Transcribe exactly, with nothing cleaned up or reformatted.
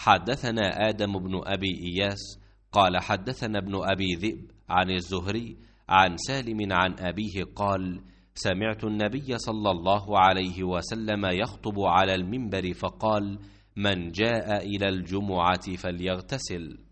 حدثنا آدم بن أبي إياس قال حدثنا ابن أبي ذئب عن الزهري عن سالم عن أبيه قال: سمعت النبي صلى الله عليه وسلم يخطب على المنبر فقال: من جاء إلى الجمعة فليغتسل.